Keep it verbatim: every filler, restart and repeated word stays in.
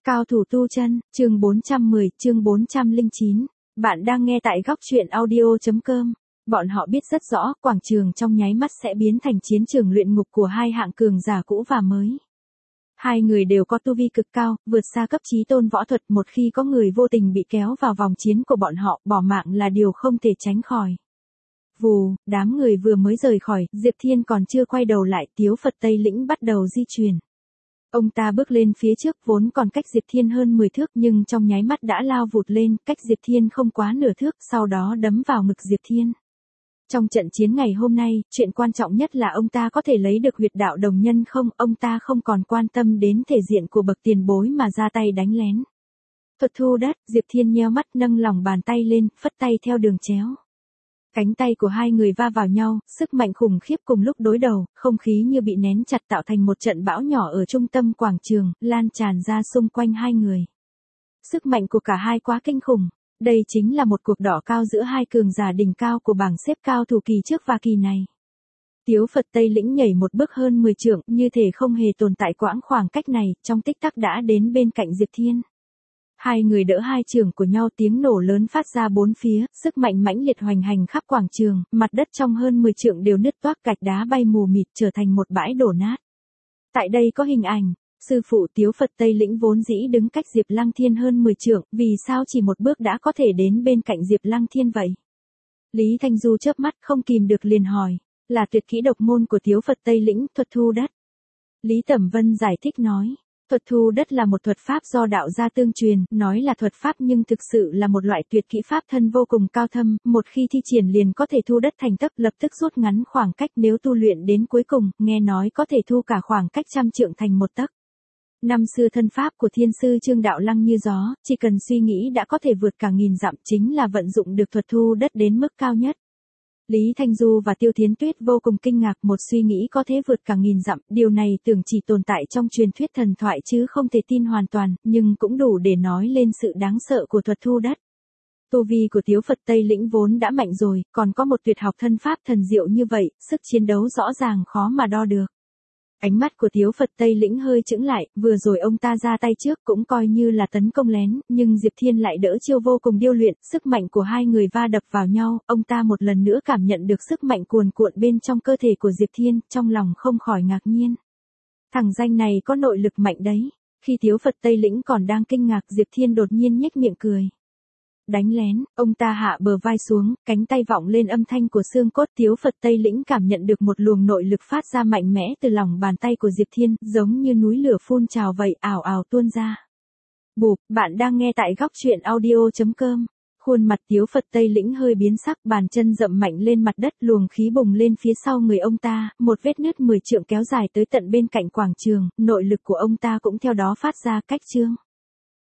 Cao thủ tu chân, chương bốn trăm mười, chương bốn trăm lẻ chín. Bạn đang nghe tại góc truyện audio chấm com. Bọn họ biết rất rõ, quảng trường trong nháy mắt sẽ biến thành chiến trường luyện ngục của hai hạng cường giả cũ và mới. Hai người đều có tu vi cực cao, vượt xa cấp chí tôn võ thuật, một khi có người vô tình bị kéo vào vòng chiến của bọn họ, bỏ mạng là điều không thể tránh khỏi. Vù, đám người vừa mới rời khỏi, Diệp Thiên còn chưa quay đầu lại, Tiếu Phật Tây Lĩnh bắt đầu di chuyển. Ông ta bước lên phía trước, vốn còn cách Diệp Thiên hơn mười thước nhưng trong nháy mắt đã lao vụt lên, cách Diệp Thiên không quá nửa thước, sau đó đấm vào ngực Diệp Thiên. Trong trận chiến ngày hôm nay, chuyện quan trọng nhất là ông ta có thể lấy được huyệt đạo đồng nhân không, ông ta không còn quan tâm đến thể diện của bậc tiền bối mà ra tay đánh lén. Thuật thu đất, Diệp Thiên nheo mắt nâng lòng bàn tay lên, phất tay theo đường chéo. Cánh tay của hai người va vào nhau, sức mạnh khủng khiếp cùng lúc đối đầu, không khí như bị nén chặt tạo thành một trận bão nhỏ ở trung tâm quảng trường, lan tràn ra xung quanh hai người. Sức mạnh của cả hai quá kinh khủng. Đây chính là một cuộc đỏ cao giữa hai cường giả đỉnh cao của bảng xếp cao thủ kỳ trước và kỳ này. Tiếu Phật Tây Lĩnh nhảy một bước hơn mười trượng, như thể không hề tồn tại quãng khoảng cách này, trong tích tắc đã đến bên cạnh Diệp Thiên. Hai người đỡ hai trường của nhau, tiếng nổ lớn phát ra bốn phía, sức mạnh mãnh liệt hoành hành khắp quảng trường, mặt đất trong hơn mười trượng đều nứt toác, gạch đá bay mù mịt trở thành một bãi đổ nát. Tại đây có hình ảnh, sư phụ Tiếu Phật Tây Lĩnh vốn dĩ đứng cách Diệp Lăng Thiên hơn mười trượng, vì sao chỉ một bước đã có thể đến bên cạnh Diệp Lăng Thiên vậy? Lý Thanh Du chớp mắt không kìm được liền hỏi, là tuyệt kỹ độc môn của Tiếu Phật Tây Lĩnh, thuật thu đất. Lý Tẩm Vân giải thích nói. Thuật thu đất là một thuật pháp do đạo gia tương truyền, nói là thuật pháp nhưng thực sự là một loại tuyệt kỹ pháp thân vô cùng cao thâm, một khi thi triển liền có thể thu đất thành tấc, lập tức rút ngắn khoảng cách, nếu tu luyện đến cuối cùng, nghe nói có thể thu cả khoảng cách trăm trượng thành một tấc. Năm xưa thân pháp của thiên sư Trương Đạo Lăng như gió, chỉ cần suy nghĩ đã có thể vượt cả nghìn dặm, chính là vận dụng được thuật thu đất đến mức cao nhất. Lý Thanh Du và Tiêu Thiến Tuyết vô cùng kinh ngạc, một suy nghĩ có thể vượt cả nghìn dặm, điều này tưởng chỉ tồn tại trong truyền thuyết thần thoại chứ không thể tin hoàn toàn, nhưng cũng đủ để nói lên sự đáng sợ của thuật thu đất. Tu vi của Tiếu Phật Tây Lĩnh vốn đã mạnh rồi, còn có một tuyệt học thân pháp thần diệu như vậy, sức chiến đấu rõ ràng khó mà đo được. Ánh mắt của Tiếu Phật Tây Lĩnh hơi chững lại, vừa rồi ông ta ra tay trước cũng coi như là tấn công lén, nhưng Diệp Thiên lại đỡ chiêu vô cùng điêu luyện, sức mạnh của hai người va đập vào nhau, ông ta một lần nữa cảm nhận được sức mạnh cuồn cuộn bên trong cơ thể của Diệp Thiên, trong lòng không khỏi ngạc nhiên. Thằng danh này có nội lực mạnh đấy. Khi Tiếu Phật Tây Lĩnh còn đang kinh ngạc, Diệp Thiên đột nhiên nhếch miệng cười. Đánh lén, ông ta hạ bờ vai xuống, cánh tay vọng lên âm thanh của xương cốt. Tiếu Phật Tây Lĩnh cảm nhận được một luồng nội lực phát ra mạnh mẽ từ lòng bàn tay của Diệp Thiên, giống như núi lửa phun trào vậy, ào ào tuôn ra. Bụp, bạn đang nghe tại góc truyện audio chấm com. Khuôn mặt Tiếu Phật Tây Lĩnh hơi biến sắc, bàn chân dậm mạnh lên mặt đất, luồng khí bùng lên phía sau người ông ta, một vết nứt mười trượng kéo dài tới tận bên cạnh quảng trường, nội lực của ông ta cũng theo đó phát ra cách trương.